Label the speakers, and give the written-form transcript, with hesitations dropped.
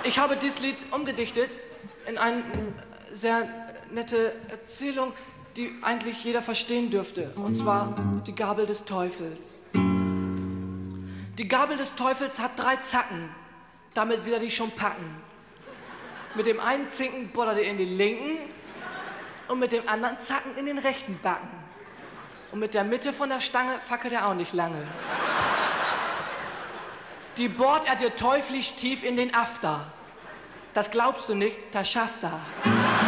Speaker 1: Ich habe dieses Lied umgedichtet in eine sehr nette Erzählung, die eigentlich jeder verstehen dürfte. Und zwar die Gabel des Teufels. Die Gabel des Teufels hat 3 Zacken. Damit will er die schon packen. Mit dem einen Zinken bollert er in den linken und mit dem anderen Zacken in den rechten Backen. Und mit der Mitte von der Stange fackelt er auch nicht lange. Die bohrt er dir teuflisch tief in den After. Das glaubst du nicht, das schafft er.